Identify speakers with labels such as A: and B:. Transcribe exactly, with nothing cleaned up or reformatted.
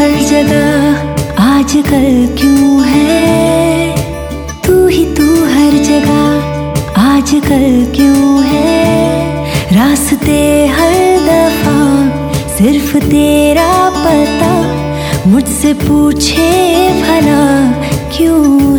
A: हर जगह आजकल क्यों है, तू ही तू हर जगह आजकल क्यों है। रास्ते हर दफा सिर्फ तेरा पता मुझसे पूछे भला क्यों